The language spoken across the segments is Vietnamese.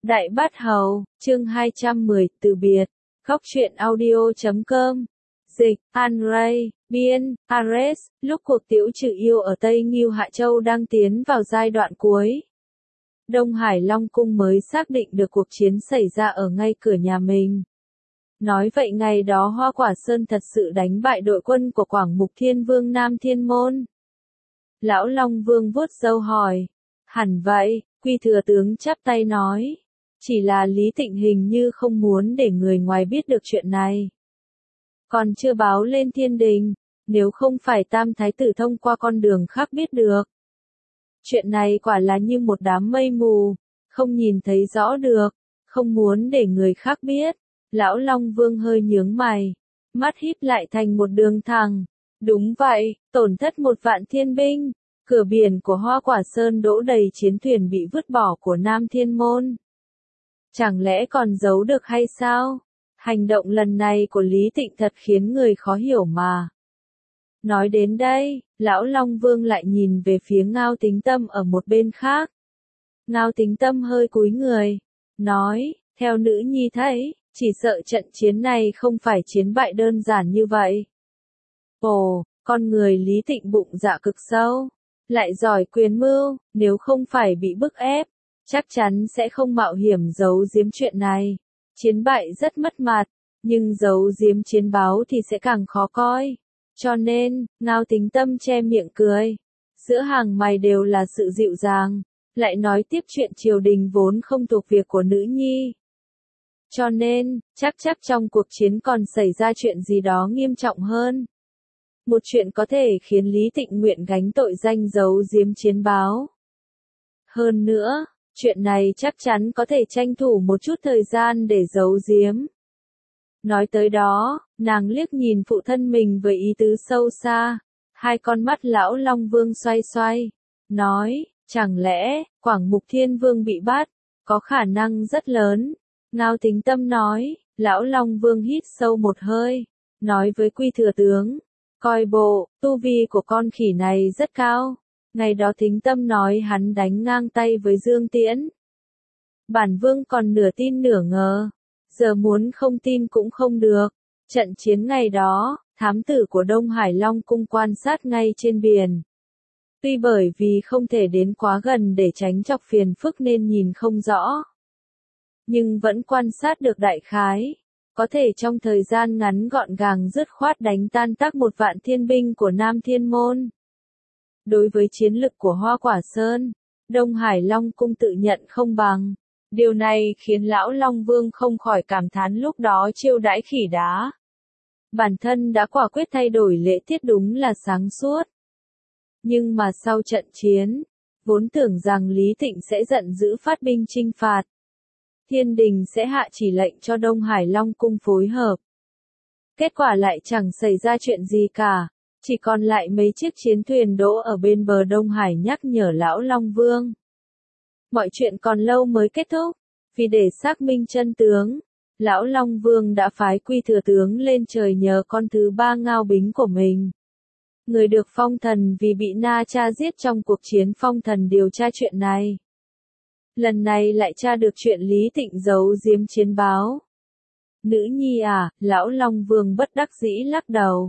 Đại Bát Hầu, chương 210, từ biệt. Góc truyện audio.com. Dịch, An Ray, biên, Ares. Lúc cuộc tiểu trừ yêu ở Tây Ngưu Hạ Châu đang tiến vào giai đoạn cuối, Đông Hải Long Cung mới xác định được cuộc chiến xảy ra ở ngay cửa nhà mình. Nói vậy ngày đó Hoa Quả Sơn thật sự đánh bại đội quân của Quảng Mục Thiên Vương Nam Thiên Môn. Lão Long Vương vuốt râu hỏi. Hẳn vậy, Quy Thừa Tướng chắp tay nói. Chỉ là Lý Tịnh hình như không muốn để người ngoài biết được chuyện này. Còn chưa báo lên thiên đình, nếu không phải Tam Thái Tử thông qua con đường khác biết được. Chuyện này quả là như một đám mây mù, không nhìn thấy rõ được, không muốn để người khác biết. Lão Long Vương hơi nhướng mày, mắt híp lại thành một đường thẳng. Đúng vậy, tổn thất 1.000 thiên binh, cửa biển của Hoa Quả Sơn đỗ đầy chiến thuyền bị vứt bỏ của Nam Thiên Môn. Chẳng lẽ còn giấu được hay sao? Hành động lần này của Lý Tịnh thật khiến người khó hiểu mà. Nói đến đây, Lão Long Vương lại nhìn về phía Ngao Tính Tâm ở một bên khác. Ngao Tính Tâm hơi cúi người, nói, theo nữ nhi thấy, chỉ sợ trận chiến này không phải chiến bại đơn giản như vậy. Ồ, con người Lý Tịnh bụng dạ cực sâu, lại giỏi quyền mưu, nếu không phải bị bức ép, chắc chắn sẽ không mạo hiểm giấu giếm chuyện này. Chiến bại rất mất mặt, nhưng giấu giếm chiến báo thì sẽ càng khó coi. Cho nên, Ngao Tính Tâm che miệng cười. Giữa hàng mày đều là sự dịu dàng, lại nói tiếp chuyện triều đình vốn không thuộc việc của nữ nhi. Cho nên, chắc trong cuộc chiến còn xảy ra chuyện gì đó nghiêm trọng hơn. Một chuyện có thể khiến Lý Tịnh nguyện gánh tội danh giấu giếm chiến báo. Hơn nữa, chuyện này chắc chắn có thể tranh thủ một chút thời gian để giấu giếm. Nói tới đó, nàng liếc nhìn phụ thân mình với ý tứ sâu xa. Hai con mắt Lão Long Vương xoay, nói, chẳng lẽ, Quảng Mục Thiên Vương bị bắt, có khả năng rất lớn. Ngao Tính Tâm nói, Lão Long Vương hít sâu một hơi, nói với Quy Thừa Tướng, coi bộ, tu vi của con khỉ này rất cao. Ngày đó Tính Tâm nói hắn đánh ngang tay với Dương Tiễn. Bản Vương còn nửa tin nửa ngờ, giờ muốn không tin cũng không được. Trận chiến ngày đó, thám tử của Đông Hải Long Cung quan sát ngay trên biển. Tuy bởi vì không thể đến quá gần để tránh chọc phiền phức nên nhìn không rõ, nhưng vẫn quan sát được đại khái, có thể trong thời gian ngắn gọn gàng dứt khoát đánh tan tác 1.000 thiên binh của Nam Thiên Môn. Đối với chiến lực của Hoa Quả Sơn, Đông Hải Long Cung tự nhận không bằng. Điều này khiến Lão Long Vương không khỏi cảm thán lúc đó chiêu đãi khỉ đá. Bản thân đã quả quyết thay đổi lễ tiết đúng là sáng suốt. Nhưng mà sau trận chiến, vốn tưởng rằng Lý Tịnh sẽ giận dữ phát binh chinh phạt. Thiên đình sẽ hạ chỉ lệnh cho Đông Hải Long Cung phối hợp. Kết quả lại chẳng xảy ra chuyện gì cả, chỉ còn lại mấy chiếc chiến thuyền đỗ ở bên bờ Đông Hải nhắc nhở Lão Long Vương. Mọi chuyện còn lâu mới kết thúc, vì để xác minh chân tướng, Lão Long Vương đã phái Quy Thừa Tướng lên trời nhờ con thứ ba Ngao Bính của mình. Người được phong thần vì bị Na Cha giết trong cuộc chiến phong thần điều tra chuyện này. Lần này lại tra được chuyện Lý Tịnh giấu giếm chiến báo. Nữ nhi à, Lão Long Vương bất đắc dĩ lắc đầu.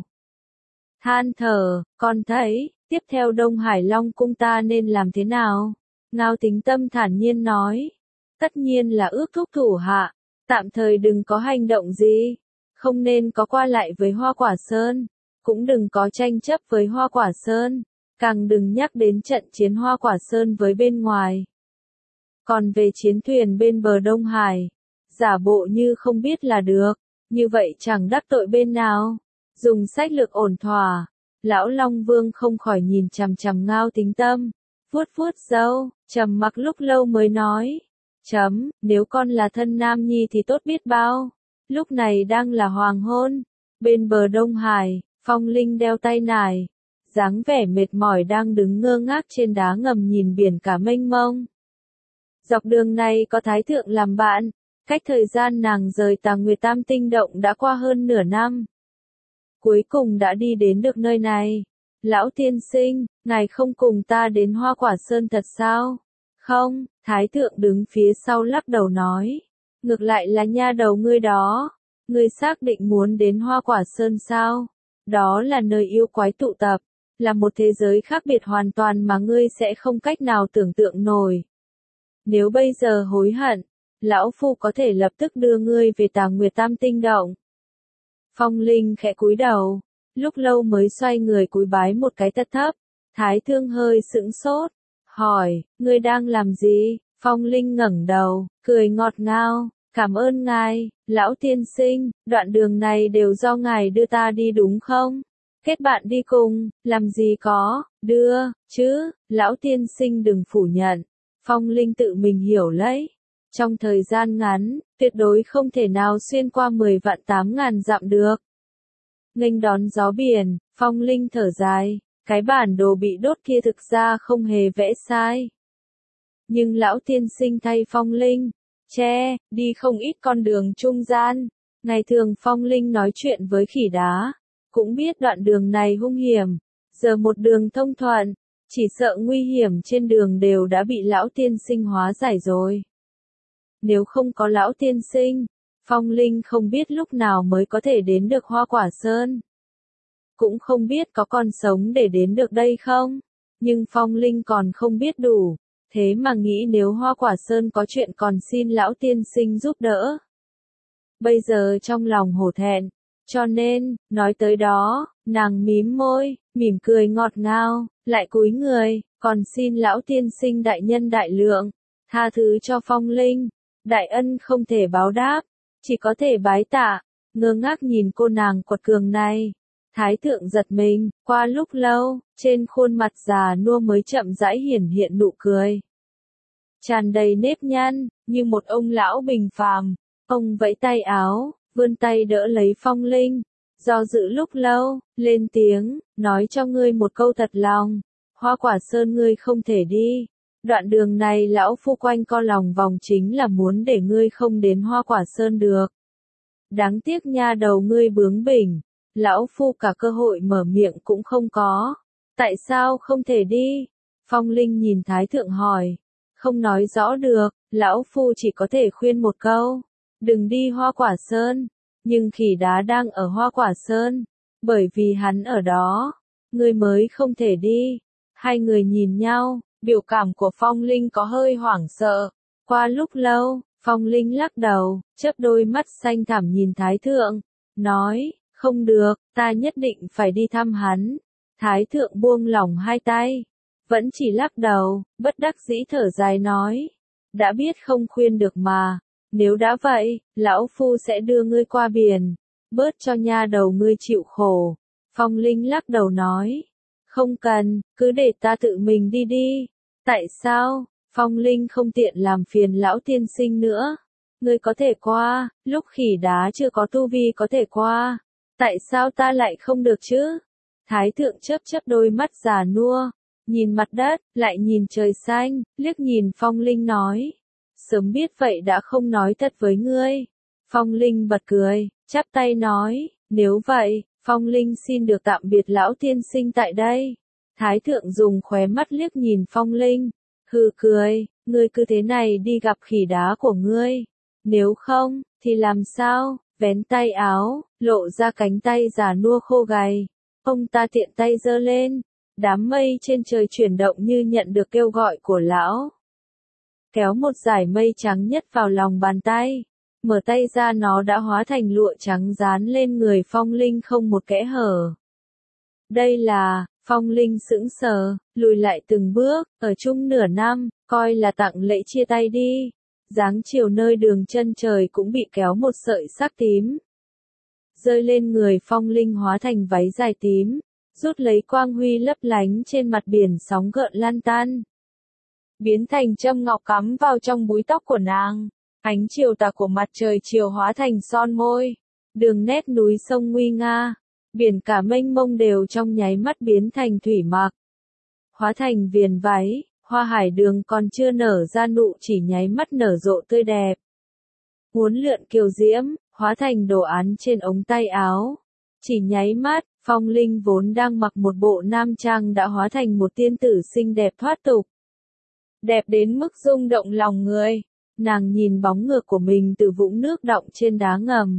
Than thở, con thấy, tiếp theo Đông Hải Long Cung ta nên làm thế nào? Ngao Tính Tâm thản nhiên nói. Tất nhiên là ước thúc thủ hạ, tạm thời đừng có hành động gì, không nên có qua lại với Hoa Quả Sơn, cũng đừng có tranh chấp với Hoa Quả Sơn, càng đừng nhắc đến trận chiến Hoa Quả Sơn với bên ngoài. Còn về chiến thuyền bên bờ Đông Hải, giả bộ như không biết là được, như vậy chẳng đắc tội bên nào, dùng sách lược ổn thỏa. Lão Long Vương không khỏi nhìn chằm chằm Ngao Tính Tâm, vuốt râu, trầm mặc lúc lâu mới nói. Nếu con là thân nam nhi thì tốt biết bao. Lúc này đang là hoàng hôn, bên bờ Đông Hải, Phong Linh đeo tay nải, dáng vẻ mệt mỏi đang đứng ngơ ngác trên đá ngầm nhìn biển cả mênh mông. Dọc đường này có Thái Thượng làm bạn, cách thời gian nàng rời Tà Nguyệt Tam Tinh Động đã qua hơn nửa năm. Cuối cùng đã đi đến được nơi này. Lão tiên sinh, ngài không cùng ta đến Hoa Quả Sơn thật sao? Không, Thái thượng đứng phía sau lắc đầu nói. Ngược lại là nha đầu ngươi đó. Ngươi xác định muốn đến Hoa Quả Sơn sao? Đó là nơi yêu quái tụ tập, là một thế giới khác biệt hoàn toàn mà ngươi sẽ không cách nào tưởng tượng nổi. Nếu bây giờ hối hận, lão phu có thể lập tức đưa ngươi về Tà Nguyệt Tam Tinh Động. Phong Linh khẽ cúi đầu, lúc lâu mới xoay người cúi bái một cái thật thấp. Thái Thương hơi sững sốt, hỏi, ngươi đang làm gì? Phong Linh ngẩng đầu, cười ngọt ngào, cảm ơn ngài, lão tiên sinh, đoạn đường này đều do ngài đưa ta đi đúng không? Kết bạn đi cùng, làm gì có, đưa, chứ, lão tiên sinh đừng phủ nhận. Phong Linh tự mình hiểu lấy. Trong thời gian ngắn, tuyệt đối không thể nào xuyên qua 10 vạn 8.000 dặm được. Nghênh đón gió biển, Phong Linh thở dài, cái bản đồ bị đốt kia thực ra không hề vẽ sai. Nhưng lão tiên sinh thay Phong Linh, đi không ít con đường trung gian. Ngày thường Phong Linh nói chuyện với khỉ đá, cũng biết đoạn đường này hung hiểm, giờ một đường thông thuận, chỉ sợ nguy hiểm trên đường đều đã bị lão tiên sinh hóa giải rồi. Nếu không có lão tiên sinh, Phong Linh không biết lúc nào mới có thể đến được Hoa Quả Sơn. Cũng không biết có còn sống để đến được đây không, nhưng Phong Linh còn không biết đủ, thế mà nghĩ nếu Hoa Quả Sơn có chuyện còn xin lão tiên sinh giúp đỡ. Bây giờ trong lòng hổ thẹn, cho nên, nói tới đó, nàng mím môi, mỉm cười ngọt ngào, lại cúi người, còn xin lão tiên sinh đại nhân đại lượng, tha thứ cho Phong Linh, đại ân không thể báo đáp, chỉ có thể bái tạ. Ngơ ngác nhìn cô nàng quật cường này, Thái thượng giật mình, qua lúc lâu, trên khuôn mặt già nua mới chậm rãi hiển hiện nụ cười. Tràn đầy nếp nhăn, như một ông lão bình phàm, ông vẫy tay áo, vươn tay đỡ lấy Phong Linh, do dự lúc lâu, lên tiếng, nói cho ngươi một câu thật lòng, Hoa Quả Sơn ngươi không thể đi. Đoạn đường này lão phu quanh co lòng vòng chính là muốn để ngươi không đến Hoa Quả Sơn được. Đáng tiếc nha đầu ngươi bướng bỉnh, lão phu cả cơ hội mở miệng cũng không có. Tại sao không thể đi? Phong Linh nhìn Thái thượng hỏi. Không nói rõ được, lão phu chỉ có thể khuyên một câu. Đừng đi Hoa Quả Sơn. Nhưng khỉ đá đang ở Hoa Quả Sơn. Bởi vì hắn ở đó, ngươi mới không thể đi. Hai người nhìn nhau, biểu cảm của Phong Linh có hơi hoảng sợ. Qua lúc lâu, Phong Linh lắc đầu, chớp đôi mắt xanh thẳm nhìn Thái thượng, nói, không được, ta nhất định phải đi thăm hắn. Thái thượng buông lỏng hai tay, vẫn chỉ lắc đầu, bất đắc dĩ thở dài nói, đã biết không khuyên được mà, nếu đã vậy, lão phu sẽ đưa ngươi qua biển, bớt cho nha đầu ngươi chịu khổ. Phong Linh lắc đầu nói, không cần, cứ để ta tự mình đi đi. Tại sao? Phong Linh không tiện làm phiền lão tiên sinh nữa. Ngươi có thể qua, lúc khỉ đá chưa có tu vi có thể qua. Tại sao ta lại không được chứ? Thái thượng chớp chớp đôi mắt già nua, nhìn mặt đất, lại nhìn trời xanh, liếc nhìn Phong Linh nói. Sớm biết vậy đã không nói thật với ngươi. Phong Linh bật cười, chắp tay nói, nếu vậy, Phong Linh xin được tạm biệt lão tiên sinh tại đây. Thái thượng dùng khóe mắt liếc nhìn Phong Linh, hừ cười, ngươi cứ thế này đi gặp khỉ đá của ngươi. Nếu không, thì làm sao? Vén tay áo, lộ ra cánh tay già nua khô gầy. Ông ta tiện tay giơ lên, đám mây trên trời chuyển động như nhận được kêu gọi của lão. Kéo một dải mây trắng nhất vào lòng bàn tay, mở tay ra nó đã hóa thành lụa trắng dán lên người Phong Linh không một kẽ hở. Đây là, Phong Linh sững sờ, lùi lại từng bước, ở chung nửa năm, coi là tặng lễ chia tay đi. Dáng chiều nơi đường chân trời cũng bị kéo một sợi sắc tím. Rơi lên người Phong Linh hóa thành váy dài tím, rút lấy quang huy lấp lánh trên mặt biển sóng gợn lan tan. Biến thành châm ngọc cắm vào trong búi tóc của nàng, ánh chiều tà của mặt trời chiều hóa thành son môi, đường nét núi sông nguy nga, biển cả mênh mông đều trong nháy mắt biến thành thủy mặc. Hóa thành viền váy, hoa hải đường còn chưa nở ra nụ chỉ nháy mắt nở rộ tươi đẹp. Uốn lượn kiều diễm, hóa thành đồ án trên ống tay áo. Chỉ nháy mắt, Phong Linh vốn đang mặc một bộ nam trang đã hóa thành một tiên tử xinh đẹp thoát tục. đẹp đến mức rung động lòng người. Nàng nhìn bóng ngược của mình từ vũng nước đọng trên đá ngầm.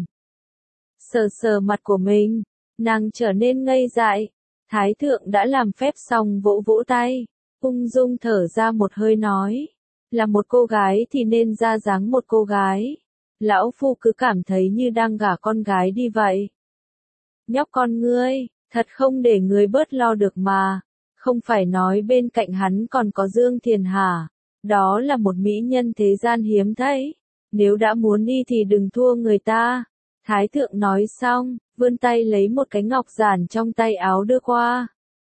Sờ sờ mặt của mình, nàng trở nên ngây dại. Thái thượng đã làm phép xong vỗ vỗ tay, ung dung thở ra một hơi nói. Là một cô gái thì nên ra dáng một cô gái. Lão phu cứ cảm thấy như đang gả con gái đi vậy. Nhóc con ngươi, thật không để người bớt lo được mà. Không phải nói bên cạnh hắn còn có Dương Thiền hả? Đó là một mỹ nhân thế gian hiếm thấy. Nếu đã muốn đi thì đừng thua người ta. Thái thượng nói xong, vươn tay lấy một cái ngọc giản trong tay áo đưa qua.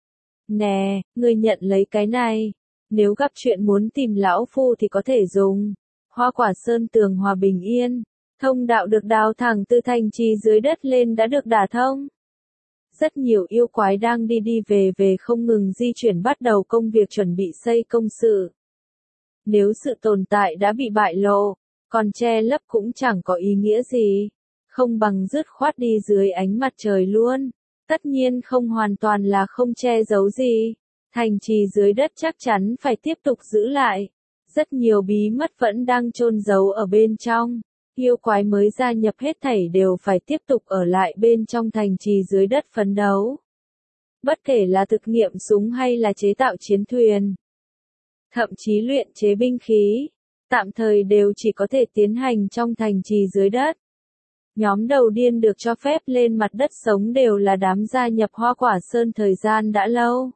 Nè, ngươi nhận lấy cái này. Nếu gặp chuyện muốn tìm lão phu thì có thể dùng. Hoa Quả Sơn tường hòa bình yên. Thông đạo được đào thẳng từ thành trì dưới đất lên đã được đả thông. Rất nhiều yêu quái đang đi đi về về không ngừng di chuyển bắt đầu công việc chuẩn bị xây công sự. Nếu sự tồn tại đã bị bại lộ, còn che lấp cũng chẳng có ý nghĩa gì. Không bằng dứt khoát đi dưới ánh mặt trời luôn. Tất nhiên không hoàn toàn là không che giấu gì. Thành trì dưới đất chắc chắn phải tiếp tục giữ lại. Rất nhiều bí mật vẫn đang chôn giấu ở bên trong. Yêu quái mới gia nhập hết thảy đều phải tiếp tục ở lại bên trong thành trì dưới đất phấn đấu. Bất kể là thực nghiệm súng hay là chế tạo chiến thuyền. Thậm chí luyện chế binh khí. Tạm thời đều chỉ có thể tiến hành trong thành trì dưới đất. Nhóm đầu tiên được cho phép lên mặt đất sống đều là đám gia nhập Hoa Quả Sơn thời gian đã lâu.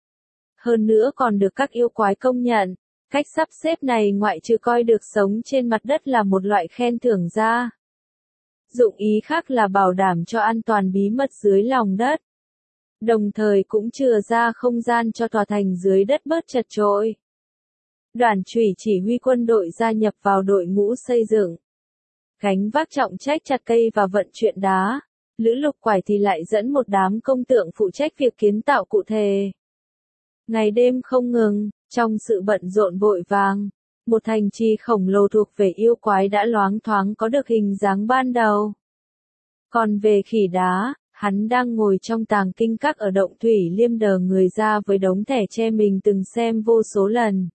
Hơn nữa còn được các yêu quái công nhận. Cách sắp xếp này ngoại trừ coi được sống trên mặt đất là một loại khen thưởng ra. Dụng ý khác là bảo đảm cho an toàn bí mật dưới lòng đất. Đồng thời cũng chừa ra không gian cho tòa thành dưới đất bớt chật chội. Đoàn chủy chỉ huy quân đội gia nhập vào đội ngũ xây dựng. Gánh vác trọng trách chặt cây và vận chuyển đá. Lữ Lục Quải thì lại dẫn một đám công tượng phụ trách việc kiến tạo cụ thể. Ngày đêm không ngừng, trong sự bận rộn vội vàng, một thành trì khổng lồ thuộc về yêu quái đã loáng thoáng có được hình dáng ban đầu. Còn về Khỉ Đá, hắn đang ngồi trong tàng kinh các ở động thủy liêm đờ người ra với đống thẻ tre mình từng xem vô số lần.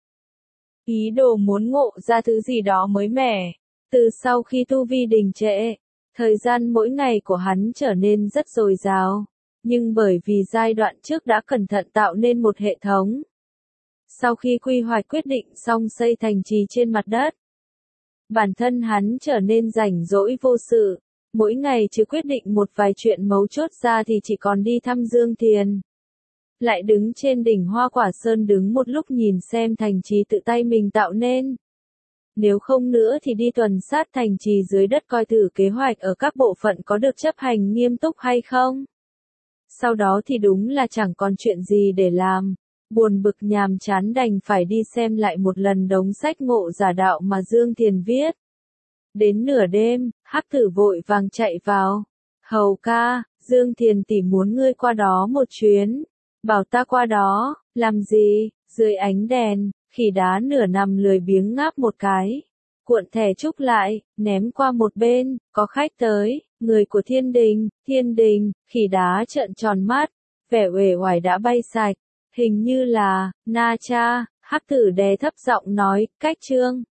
Ý đồ muốn ngộ ra thứ gì đó mới mẻ. Từ sau khi tu vi đình trệ, thời gian mỗi ngày của hắn trở nên rất dồi dào. Nhưng bởi vì giai đoạn trước đã cẩn thận tạo nên một hệ thống. Sau khi quy hoạch quyết định xong xây thành trì trên mặt đất, bản thân hắn trở nên rảnh rỗi vô sự. Mỗi ngày chứ quyết định một vài chuyện mấu chốt ra thì chỉ còn đi thăm Dương Thiền. Lại đứng trên đỉnh Hoa Quả Sơn đứng một lúc nhìn xem thành trì tự tay mình tạo nên. Nếu không nữa thì đi tuần sát thành trì dưới đất coi thử kế hoạch ở các bộ phận có được chấp hành nghiêm túc hay không. Sau đó thì đúng là chẳng còn chuyện gì để làm. Buồn bực nhàm chán đành phải đi xem lại một lần đống sách ngộ giả đạo mà Dương Thiền viết. Đến nửa đêm, Hắc Tử vội vàng chạy vào. Hầu ca, Dương Thiền tỷ muốn ngươi qua đó một chuyến. Bảo ta qua đó, làm gì? Dưới ánh đèn, Khỉ Đá nửa nằm lười biếng ngáp một cái. Cuộn thẻ trúc lại, ném qua một bên, có khách tới, người của Thiên Đình, Khỉ Đá trợn tròn mắt, vẻ uể oải đã bay sạch. Hình như là, Na Cha, Hắc Tử đè thấp giọng nói, cách trương.